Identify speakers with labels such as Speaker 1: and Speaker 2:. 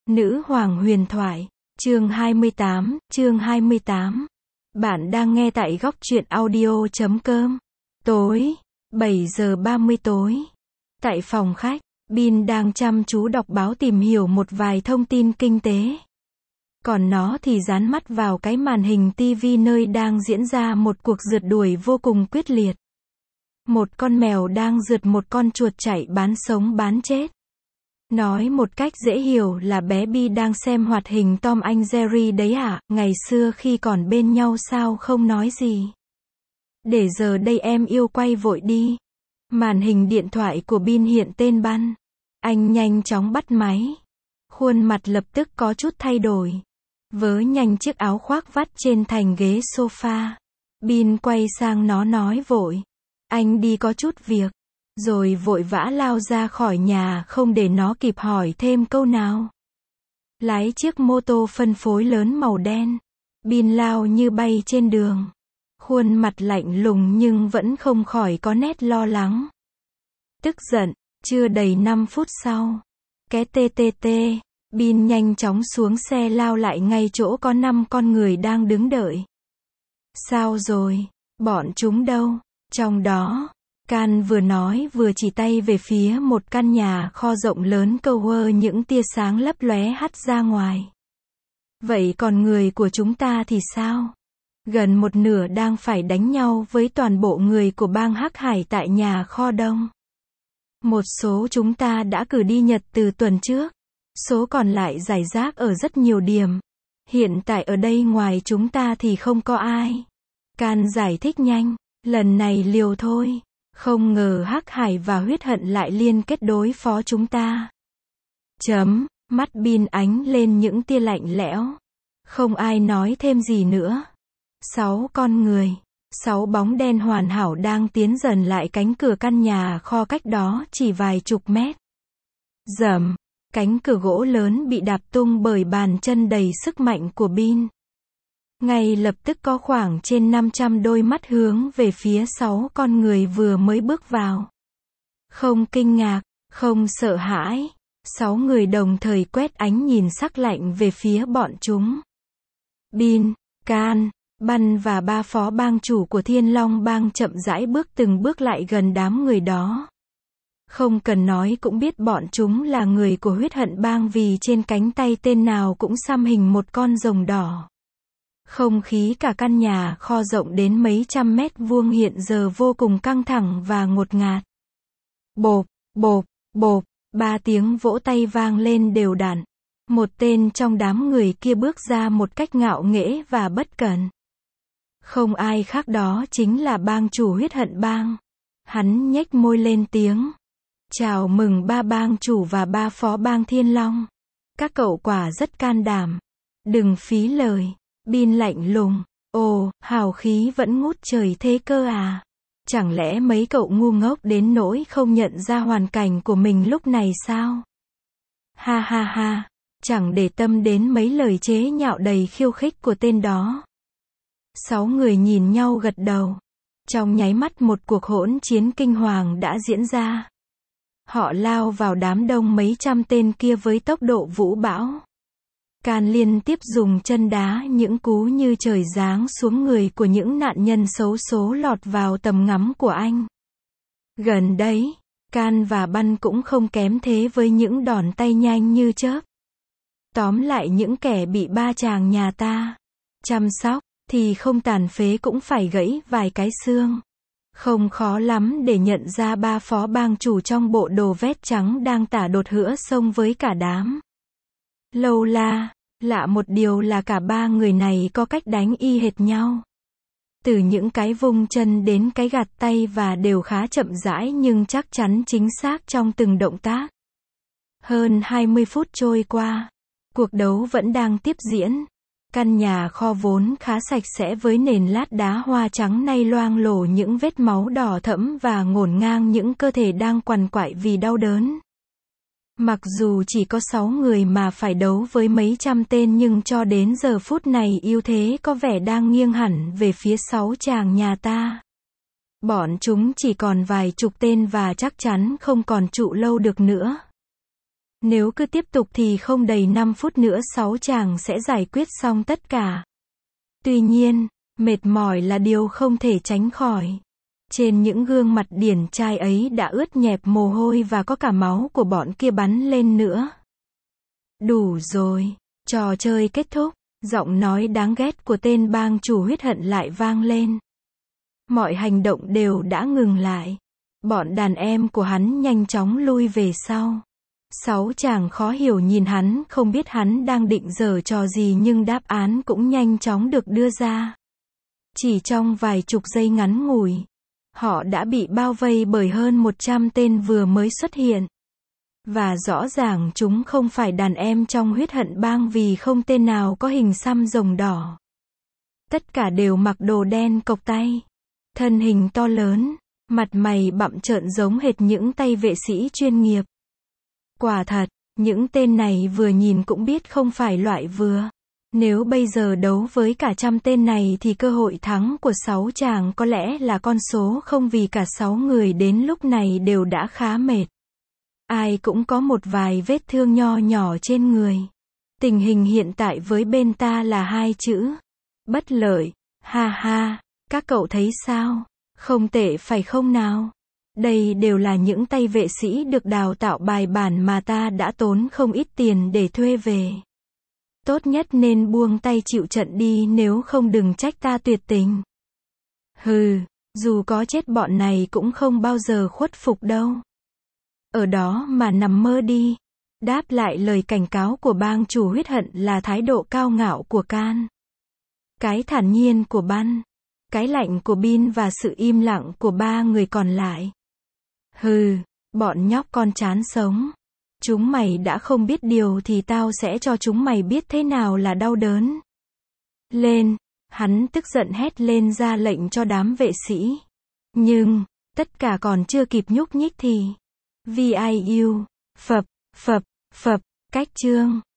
Speaker 1: Nữ hoàng huyền thoại, chương 28. Bạn đang nghe tại góc truyện audio.com. Tối, 7 giờ 30 tối. Tại phòng khách, Bin đang chăm chú đọc báo tìm hiểu một vài thông tin kinh tế. Còn nó thì dán mắt vào cái màn hình TV nơi đang diễn ra một cuộc rượt đuổi vô cùng quyết liệt. Một con mèo đang rượt một con chuột chạy bán sống bán chết. Nói một cách dễ hiểu là bé Bi đang xem hoạt hình Tom and Jerry đấy à, ngày xưa khi còn bên nhau sao không nói gì. Để giờ đây em yêu quay vội đi. Màn hình điện thoại của Bin hiện tên Băn. Anh nhanh chóng bắt máy. Khuôn mặt lập tức có chút thay đổi. Vớ nhanh chiếc áo khoác vắt trên thành ghế sofa. Bin quay sang nó nói vội. Anh đi có chút việc. Rồi vội vã lao ra khỏi nhà không để nó kịp hỏi thêm câu nào. Lái chiếc mô tô phân phối lớn màu đen. Bin lao như bay trên đường. Khuôn mặt lạnh lùng nhưng vẫn không khỏi có nét lo lắng. Tức giận, chưa đầy 5 phút sau. Cái TTT, Bin nhanh chóng xuống xe lao lại ngay chỗ có 5 con người đang đứng đợi. Sao rồi? Bọn chúng đâu? Trong đó, Can vừa nói vừa chỉ tay về phía một căn nhà kho rộng lớn cover những tia sáng lấp lóe hắt ra ngoài. Vậy còn người của chúng ta thì sao? Gần một nửa đang phải đánh nhau với toàn bộ người của bang Hắc Hải tại nhà kho đông. Một số chúng ta đã cử đi Nhật từ tuần trước. Số còn lại rải rác ở rất nhiều điểm. Hiện tại ở đây ngoài chúng ta thì không có ai. Can giải thích nhanh. Lần này liều thôi. Không ngờ Hắc Hải và Huyết Hận lại liên kết đối phó chúng ta. Mắt Bin ánh lên những tia lạnh lẽo. Không ai nói thêm gì nữa. 6 con người, 6 bóng đen hoàn hảo đang tiến dần lại cánh cửa căn nhà kho cách đó chỉ vài chục mét. Rầm, cánh cửa gỗ lớn bị đạp tung bởi bàn chân đầy sức mạnh của Bin. Ngay lập tức có khoảng trên 500 đôi mắt hướng về phía 6 con người vừa mới bước vào. Không kinh ngạc, không sợ hãi. 6 người đồng thời quét ánh nhìn sắc lạnh về phía bọn chúng. Bin, Can, Băn và 3 phó bang chủ của Thiên Long bang chậm rãi bước từng bước lại gần đám người đó. Không cần nói cũng biết bọn chúng là người của Huyết Hận bang vì trên cánh tay tên nào cũng xăm hình một con rồng đỏ. Không khí cả căn nhà kho rộng đến mấy trăm mét vuông hiện giờ vô cùng căng thẳng và ngột ngạt. Bộp, bộp, bộp, 3 tiếng vỗ tay vang lên đều đặn. Một tên trong đám người kia bước ra một cách ngạo nghễ và bất cẩn. Không ai khác đó chính là bang chủ Huyết Hận bang. Hắn nhếch môi lên tiếng. Chào mừng 3 bang chủ và 3 phó bang Thiên Long. Các cậu quả rất can đảm. Đừng phí lời. Bin lạnh lùng. Ồ, hào khí vẫn ngút trời thế cơ à? Chẳng lẽ mấy cậu ngu ngốc đến nỗi không nhận ra hoàn cảnh của mình lúc này sao? Ha ha ha, chẳng để tâm đến mấy lời chế nhạo đầy khiêu khích của tên đó. 6 người nhìn nhau gật đầu. Trong nháy mắt một cuộc hỗn chiến kinh hoàng đã diễn ra. Họ lao vào đám đông mấy trăm tên kia với tốc độ vũ bão. Can liên tiếp dùng chân đá những cú như trời giáng xuống người của những nạn nhân xấu số lọt vào tầm ngắm của anh. Gần đấy, Can và Băn cũng không kém thế với những đòn tay nhanh như chớp. Tóm lại những kẻ bị ba chàng nhà ta chăm sóc, thì không tàn phế cũng phải gãy vài cái xương. Không khó lắm để nhận ra 3 phó bang chủ trong bộ đồ vest trắng đang tả đột hữa xông với cả đám. Lâu la, lạ một điều là cả 3 người này có cách đánh y hệt nhau. Từ những cái vung chân đến cái gạt tay và đều khá chậm rãi nhưng chắc chắn chính xác trong từng động tác. Hơn 20 phút trôi qua, cuộc đấu vẫn đang tiếp diễn. Căn nhà kho vốn khá sạch sẽ với nền lát đá hoa trắng nay loang lổ những vết máu đỏ thẫm và ngổn ngang những cơ thể đang quằn quại vì đau đớn. Mặc dù chỉ có 6 người mà phải đấu với mấy trăm tên nhưng cho đến giờ phút này ưu thế có vẻ đang nghiêng hẳn về phía 6 chàng nhà ta. Bọn chúng chỉ còn vài chục tên và chắc chắn không còn trụ lâu được nữa. Nếu cứ tiếp tục thì không đầy 5 phút nữa 6 chàng sẽ giải quyết xong tất cả. Tuy nhiên, mệt mỏi là điều không thể tránh khỏi. Trên những gương mặt điển trai ấy đã ướt nhẹp mồ hôi và có cả máu của bọn kia bắn lên nữa. Đủ rồi, trò chơi kết thúc, giọng nói đáng ghét của tên bang chủ huyết hận lại vang lên. Mọi hành động đều đã ngừng lại. Bọn đàn em của hắn nhanh chóng lui về sau. 6 chàng khó hiểu nhìn hắn, không biết hắn đang định giở trò gì nhưng đáp án cũng nhanh chóng được đưa ra. Chỉ trong vài chục giây ngắn ngủi, họ đã bị bao vây bởi hơn 100 tên vừa mới xuất hiện. Và rõ ràng chúng không phải đàn em trong huyết hận bang vì không tên nào có hình xăm rồng đỏ. Tất cả đều mặc đồ đen cộc tay. Thân hình to lớn, mặt mày bặm trợn giống hệt những tay vệ sĩ chuyên nghiệp. Quả thật, những tên này vừa nhìn cũng biết không phải loại vừa. Nếu bây giờ đấu với cả trăm tên này thì cơ hội thắng của 6 chàng có lẽ là con số không vì cả 6 người đến lúc này đều đã khá mệt. Ai cũng có một vài vết thương nho nhỏ trên người. Tình hình hiện tại với bên ta là 2 chữ. Bất lợi. Ha ha, các cậu thấy sao? Không tệ phải không nào? Đây đều là những tay vệ sĩ được đào tạo bài bản mà ta đã tốn không ít tiền để thuê về. Tốt nhất nên buông tay chịu trận đi nếu không đừng trách ta tuyệt tình. Hừ, dù có chết bọn này cũng không bao giờ khuất phục đâu. Ở đó mà nằm mơ đi. Đáp lại lời cảnh cáo của bang chủ huyết hận là thái độ cao ngạo của Can. Cái thản nhiên của Ban. Cái lạnh của Bin và sự im lặng của 3 người còn lại. Hừ, bọn nhóc con chán sống. Chúng mày đã không biết điều thì tao sẽ cho chúng mày biết thế nào là đau đớn. Lên, hắn tức giận hét lên ra lệnh cho đám vệ sĩ. Nhưng, tất cả còn chưa kịp nhúc nhích thì. VIU, phập, cách chương.